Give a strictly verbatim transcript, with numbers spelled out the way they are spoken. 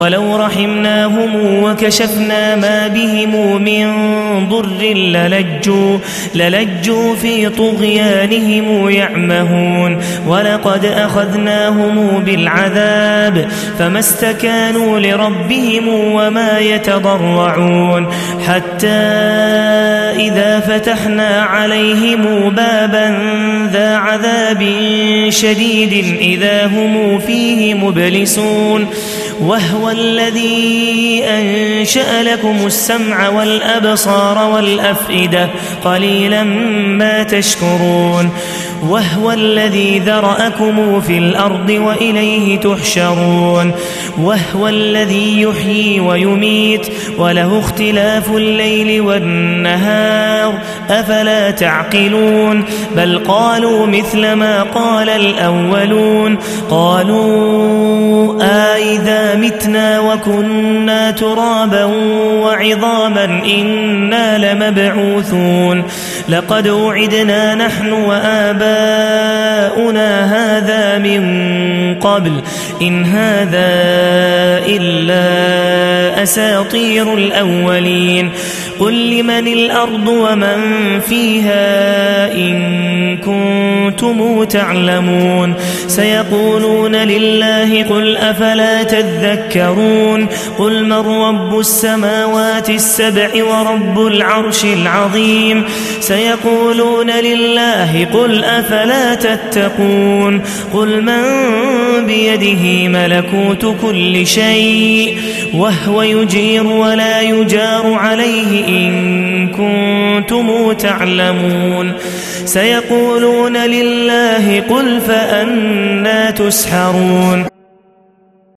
ولو رحمناهم وكشفنا ما بهم من ضر للجوا, للجوا في طغيانهم يعمهون ولقد أخذناهم بالعذاب فما استكانوا لربهم وما يتضرعون حتى إذا فتحنا عليهم بابا ذا عذاب شديد إذا هم فيه مبلسون وهو الذي أنشأ لكم السمع والأبصار والأفئدة قليلا ما تشكرون وهو الذي ذرأكم في الأرض وإليه تحشرون وهو الذي يحيي ويميت وله اختلاف الليل والنهار أفلا تعقلون بل قالوا مثل ما قال الأولون قالوا أئذا متنا وكنا ترابا وعظاما إنا لمبعوثون لقد وعدنا نحن وآباؤنا هذا من قبل إن هذا إلا أساطير الأولين قل لمن الأرض ومن فيها إن كنتم تعلمون سيقولون لله قل أفلا تذكرون قل من رب السماوات السبع ورب العرش العظيم سيقولون لله قل أفلا تتقون قل من بيده ملكوت كل شيء وهو يجير ولا يجار عليه إن كنتم تعلمون سيقولون لله قل فأنى تسحرون